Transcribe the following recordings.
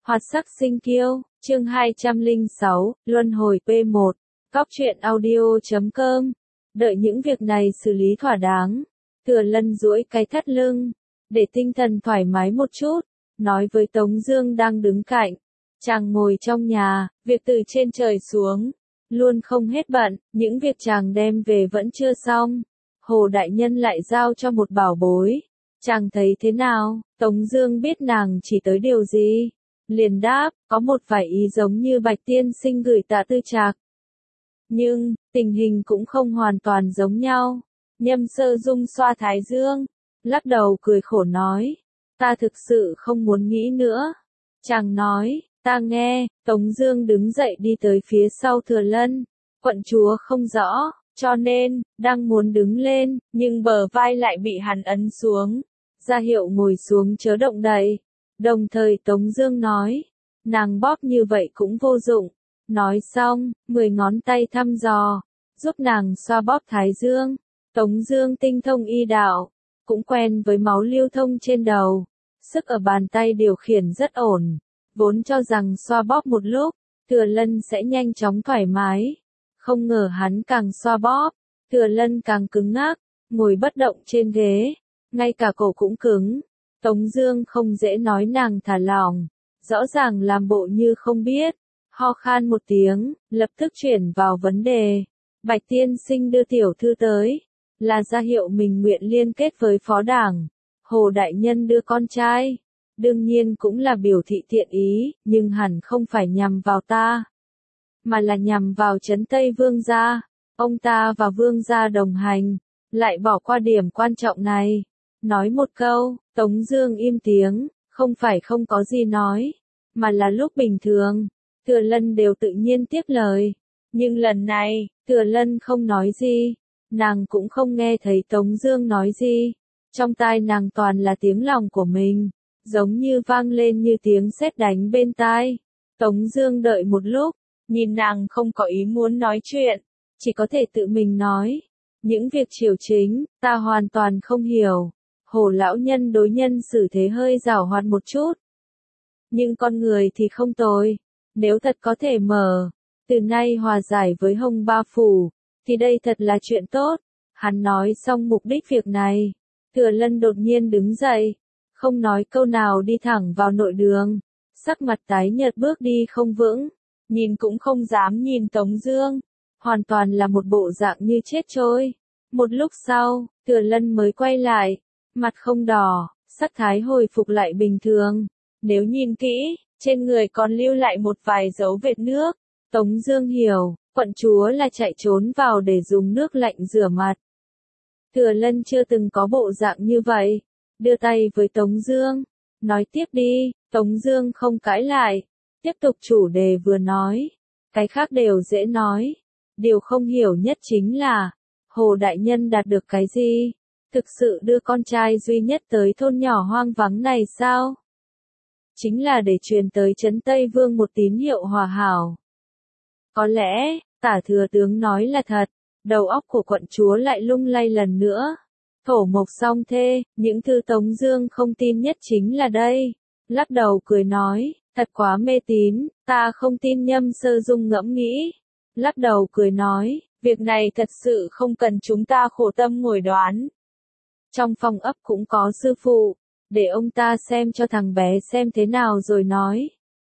Hoạt sắc sinh kiêu, chương 206, Luân hồi P1, Cóc truyện audio.com. Đợi những việc này xử lý thỏa đáng, Thừa Lân duỗi cái thắt lưng, để tinh thần thoải mái một chút, nói với Tống Dương đang đứng cạnh. Chàng ngồi trong nhà, việc từ trên trời xuống, luôn không hết bận, những việc chàng đem về vẫn chưa xong. Hồ đại nhân lại giao cho một bảo bối. Chàng thấy thế nào? Tống Dương biết nàng chỉ tới điều gì, liền đáp, có một vài ý giống như Bạch tiên sinh gửi Tạ Tư Trạc, nhưng tình hình cũng không hoàn toàn giống nhau. Nhâm Sơ Dung xoa thái dương, lắc đầu cười khổ nói, ta thực sự không muốn nghĩ nữa. Chàng nói, ta nghe. Tống Dương đứng dậy đi tới phía sau Thừa Lân. Quận chúa không rõ, cho nên đang muốn đứng lên, nhưng bờ vai lại bị hắn ấn xuống, ra hiệu ngồi xuống chớ động đậy. Đồng thời Tống Dương nói, nàng bóp như vậy cũng vô dụng. Nói xong, 10 ngón tay thăm dò, giúp nàng xoa bóp thái dương. Tống Dương tinh thông y đạo, cũng quen với máu lưu thông trên đầu, sức ở bàn tay điều khiển rất ổn. Vốn cho rằng xoa bóp một lúc, Thừa Lân sẽ nhanh chóng thoải mái. Không ngờ hắn càng xoa bóp, Thừa Lân càng cứng ngắc, ngồi bất động trên ghế, ngay cả cổ cũng cứng. Tống Dương không dễ nói nàng thả lỏng, rõ ràng làm bộ như không biết, ho khan một tiếng, lập tức chuyển vào vấn đề. Bạch tiên sinh đưa tiểu thư tới, là ra hiệu mình nguyện liên kết với phó đảng. Hồ đại nhân đưa con trai, đương nhiên cũng là biểu thị thiện ý, nhưng hẳn không phải nhằm vào ta, mà là nhằm vào Trấn Tây Vương gia. Ông ta và Vương gia đồng hành, lại bỏ qua điểm quan trọng này. Nói một câu, Tống Dương im tiếng, không phải không có gì nói, mà là lúc bình thường, Thừa Lân đều tự nhiên tiếp lời. Nhưng lần này, Thừa Lân không nói gì, nàng cũng không nghe thấy Tống Dương nói gì. Trong tai nàng toàn là tiếng lòng của mình, giống như vang lên như tiếng sét đánh bên tai. Tống Dương đợi một lúc, nhìn nàng không có ý muốn nói chuyện, chỉ có thể tự mình nói, những việc triều chính, ta hoàn toàn không hiểu. Hồ lão nhân đối nhân xử thế hơi giảo hoạt một chút, nhưng con người thì không tồi. Nếu thật có thể mở, từ nay hòa giải với Hồng Ba Phủ, thì đây thật là chuyện tốt. Hắn nói xong mục đích việc này, Thừa Lân đột nhiên đứng dậy, không nói câu nào đi thẳng vào nội đường, sắc mặt tái nhợt bước đi không vững, nhìn cũng không dám nhìn Tống Dương, hoàn toàn là một bộ dạng như chết trôi. Một lúc sau, Thừa Lân mới quay lại, mặt không đỏ, sắc thái hồi phục lại bình thường. Nếu nhìn kỹ, trên người còn lưu lại một vài dấu vệt nước. Tống Dương hiểu, quận chúa là chạy trốn vào để dùng nước lạnh rửa mặt. Thừa Lân chưa từng có bộ dạng như vậy, đưa tay với Tống Dương, nói tiếp đi. Tống Dương không cãi lại, tiếp tục chủ đề vừa nói, cái khác đều dễ nói. Điều không hiểu nhất chính là, Hồ đại nhân đạt được cái gì? Thực sự đưa con trai duy nhất tới thôn nhỏ hoang vắng này sao? Chính là để truyền tới Trấn Tây Vương một tín hiệu hòa hảo. Có lẽ, Tả thừa tướng nói là thật. Đầu óc của quận chúa lại lung lay lần nữa. Thổ mộc song thê, những thứ Tống Dương không tin nhất chính là đây. Lắc đầu cười nói, thật quá mê tín, ta không tin. Nhâm Sơ Dung ngẫm nghĩ, lắc đầu cười nói, việc này thật sự không cần chúng ta khổ tâm ngồi đoán. Trong phòng ấp cũng có sư phụ, để ông ta xem cho thằng bé xem thế nào rồi nói.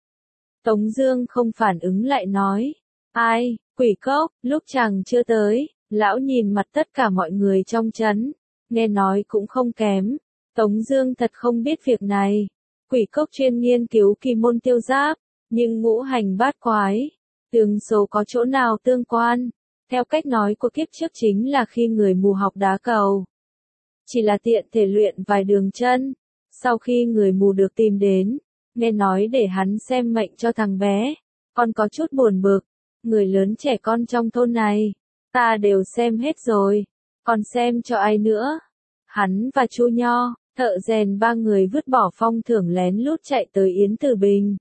Tống Dương không phản ứng lại nói, ai, Quỷ Cốc. Lúc chàng chưa tới, lão nhìn mặt tất cả mọi người trong trấn, nghe nói cũng không kém. Tống Dương thật không biết việc này. Quỷ Cốc chuyên nghiên cứu kỳ môn tiêu giáp, nhưng ngũ hành bát quái, tương số có chỗ nào tương quan? Theo cách nói của kiếp trước chính là khi người mù học đá cầu, chỉ là tiện thể luyện vài đường chân. Sau khi người mù được tìm đến, nghe nói để hắn xem mệnh cho thằng bé, còn có chút buồn bực. Người lớn trẻ con trong thôn này, ta đều xem hết rồi, còn xem cho ai nữa? Hắn và Chu Nho, thợ rèn ba người vứt bỏ phong thưởng lén lút chạy tới Yến Tử Bình,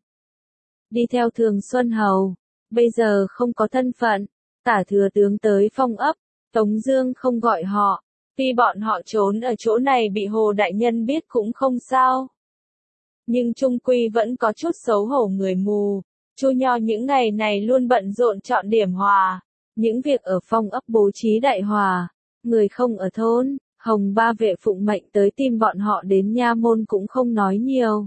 đi theo Thường Xuân Hầu. Bây giờ không có thân phận, Tả thừa tướng tới phong ấp, Tống Dương không gọi họ. Tuy bọn họ trốn ở chỗ này bị Hồ đại nhân biết cũng không sao. nhưng chung quy vẫn có chút xấu hổ người mù. Chu Nho những ngày này luôn bận rộn chọn điểm hòa, những việc ở phong ấp bố trí đại hòa, người không ở thôn, Hồng Ba Vệ phụng mệnh tới tìm bọn họ đến nha môn cũng không nói nhiều.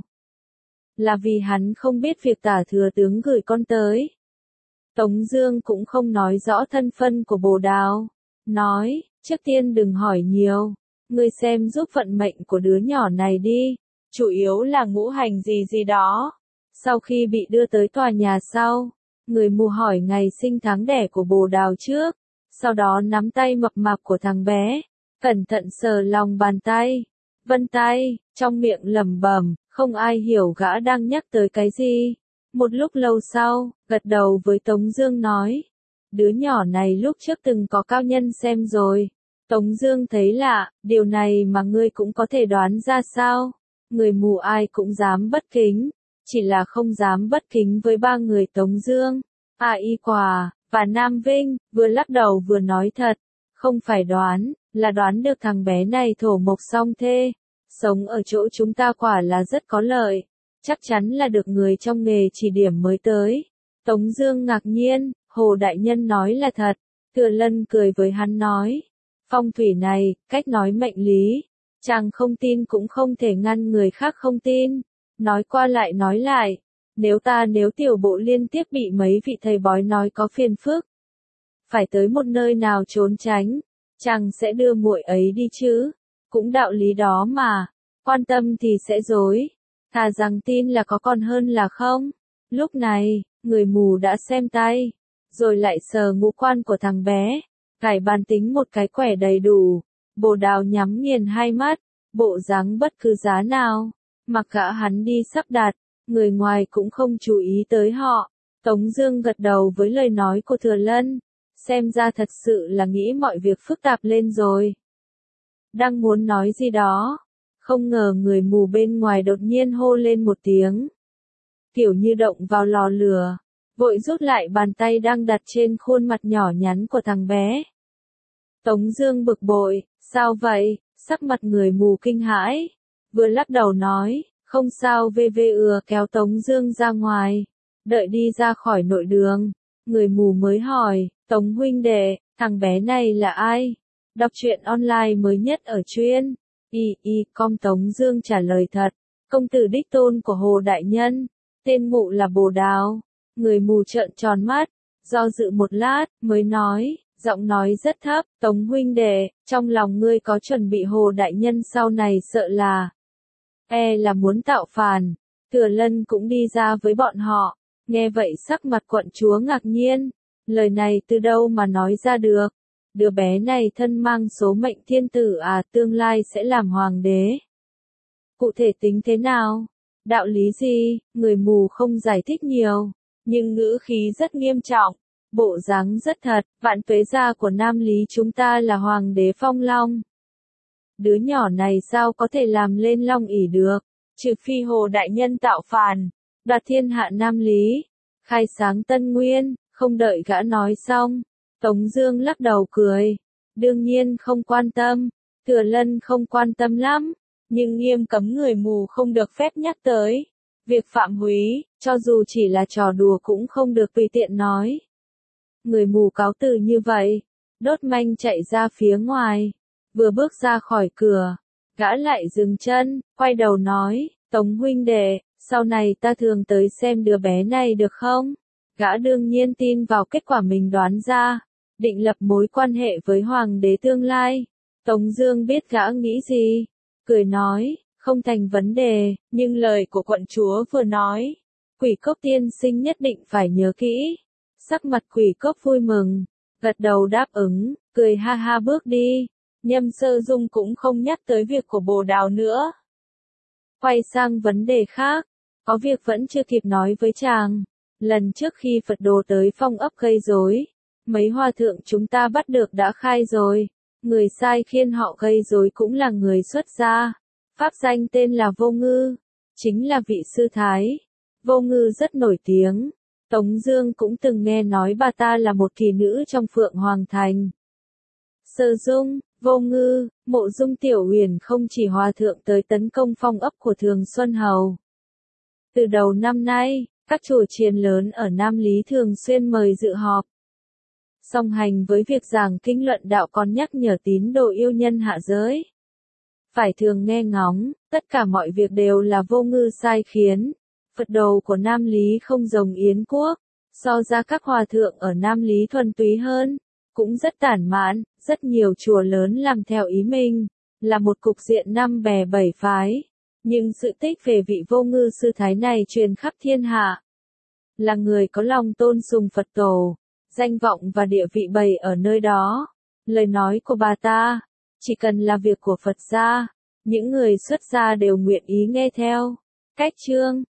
Là vì hắn không biết việc Tả thừa tướng gửi con tới. Tống Dương cũng không nói rõ thân phận của Bồ Đào, nói, trước tiên đừng hỏi nhiều, ngươi xem giúp vận mệnh của đứa nhỏ này đi, chủ yếu là ngũ hành gì gì đó. Sau khi bị đưa tới tòa nhà sau, người mù hỏi ngày sinh tháng đẻ của Bồ Đào trước, sau đó nắm tay mập mạp của thằng bé, cẩn thận sờ lòng bàn tay, vân tay, trong miệng lẩm bẩm, không ai hiểu gã đang nhắc tới cái gì. Một lúc lâu sau, gật đầu với Tống Dương nói, đứa nhỏ này lúc trước từng có cao nhân xem rồi. Tống Dương thấy lạ, điều này mà ngươi cũng có thể đoán ra sao? Người mù ai cũng dám bất kính, chỉ là không dám bất kính với ba người Tống Dương, A Y Quả và Nam Vinh. Vừa lắc đầu vừa nói thật, không phải đoán, là đoán được thằng bé này thổ mộc song thê, sống ở chỗ chúng ta quả là rất có lợi, chắc chắn là được người trong nghề chỉ điểm mới tới. Tống Dương ngạc nhiên, Hồ đại nhân nói là thật. Thừa Lân cười với hắn nói, phong thủy này, cách nói mệnh lý, chàng không tin cũng không thể ngăn người khác không tin. Nói qua lại nói lại, nếu tiểu bộ liên tiếp bị mấy vị thầy bói nói có phiền phức, phải tới một nơi nào trốn tránh, chàng sẽ đưa muội ấy đi chứ. Cũng đạo lý đó mà, quan tâm thì sẽ dối, thà rằng tin là có còn hơn là không. Lúc này, người mù đã xem tay, rồi lại sờ ngũ quan của thằng bé, cải bàn tính một cái quẻ đầy đủ. Bồ Đào nhắm nghiền hai mắt, bộ dáng bất cứ giá nào, mặc gã hắn đi sắp đặt, người ngoài cũng không chú ý tới họ. Tống Dương gật đầu với lời nói của Thừa Lân, xem ra thật sự là nghĩ mọi việc phức tạp lên rồi. Đang muốn nói gì đó, không ngờ người mù bên ngoài đột nhiên hô lên một tiếng, kiểu như động vào lò lửa, vội rút lại bàn tay đang đặt trên khuôn mặt nhỏ nhắn của thằng bé. Tống Dương bực bội, sao vậy? Sắc mặt người mù kinh hãi, vừa lắc đầu nói, không sao. Kéo Tống Dương ra ngoài, đợi đi ra khỏi nội đường, người mù mới hỏi, Tống huynh đệ, thằng bé này là ai? Đọc truyện online mới nhất ở truyện com. Tống Dương trả lời thật, công tử đích tôn của Hồ đại nhân, tên mụ là Bồ Đào. Người mù trợn tròn mắt, do dự một lát, mới nói, giọng nói rất thấp, Tống huynh đệ, trong lòng ngươi có chuẩn bị Hồ đại nhân sau này sợ là là muốn tạo phản. Thừa Lân cũng đi ra với bọn họ, nghe vậy sắc mặt quận chúa ngạc nhiên, lời này từ đâu mà nói ra được? Đứa bé này thân mang số mệnh thiên tử à, tương lai sẽ làm hoàng đế. Cụ thể tính thế nào? Đạo lý gì? Người mù không giải thích nhiều, nhưng ngữ khí rất nghiêm trọng, bộ dáng rất thật. Vạn tuế gia của Nam Lý chúng ta là hoàng đế Phong Long. Đứa nhỏ này sao có thể làm lên Long ỷ được? Trừ phi Hồ đại nhân tạo phản, đoạt thiên hạ Nam Lý, khai sáng Tân Nguyên. Không đợi gã nói xong, Tống Dương lắc đầu cười, đương nhiên không quan tâm. Thừa Lân không quan tâm lắm, nhưng nghiêm cấm người mù không được phép nhắc tới. Việc phạm húy, cho dù chỉ là trò đùa cũng không được tùy tiện nói. Người mù cáo từ như vậy, đốt manh chạy ra phía ngoài. Vừa bước ra khỏi cửa, gã lại dừng chân, quay đầu nói, Tống huynh đệ, sau này ta thường tới xem đứa bé này được không? Gã đương nhiên tin vào kết quả mình đoán ra, định lập mối quan hệ với hoàng đế tương lai. Tống Dương biết gã nghĩ gì, cười nói, không thành vấn đề, nhưng lời của quận chúa vừa nói, Quỷ Cốc tiên sinh nhất định phải nhớ kỹ. Sắc mặt Quỷ Cốc vui mừng, gật đầu đáp ứng, cười ha ha bước đi. Nhâm Sơ Dung cũng không nhắc tới việc của Bồ Đào nữa, quay sang vấn đề khác. Có việc vẫn chưa kịp nói với chàng. Lần trước khi Phật đồ tới phong ấp gây rối, mấy hòa thượng chúng ta bắt được đã khai rồi. Người sai khiến họ gây rối cũng là người xuất gia, pháp danh tên là Vô Ngư, chính là vị sư thái. Vô Ngư rất nổi tiếng, Tống Dương cũng từng nghe nói bà ta là một kỳ nữ trong Phượng Hoàng Thành. Sơ Dung, Vô Ngư, Mộ Dung Tiểu Huyền không chỉ hòa thượng tới tấn công phong ấp của Thường Xuân Hầu, Từ đầu năm nay, các chùa chiền lớn ở Nam Lý thường xuyên mời dự họp. Song hành với việc giảng kinh luận đạo còn nhắc nhở tín đồ yêu nhân hạ giới. Phải thường nghe ngóng, tất cả mọi việc đều là vô ngư sai khiến. Phật đồ của Nam Lý không giống Yến Quốc, so ra các hòa thượng ở Nam Lý thuần túy hơn, cũng rất tản mạn, rất nhiều chùa lớn làm theo ý mình, là một cục diện năm bè bảy phái. Nhưng sự tích về vị vô ngư sư thái này truyền khắp thiên hạ. Là người có lòng tôn sùng Phật tổ, danh vọng và địa vị bày ở nơi đó. Lời nói của bà ta, chỉ cần là việc của Phật gia, những người xuất gia đều nguyện ý nghe theo. Cách chương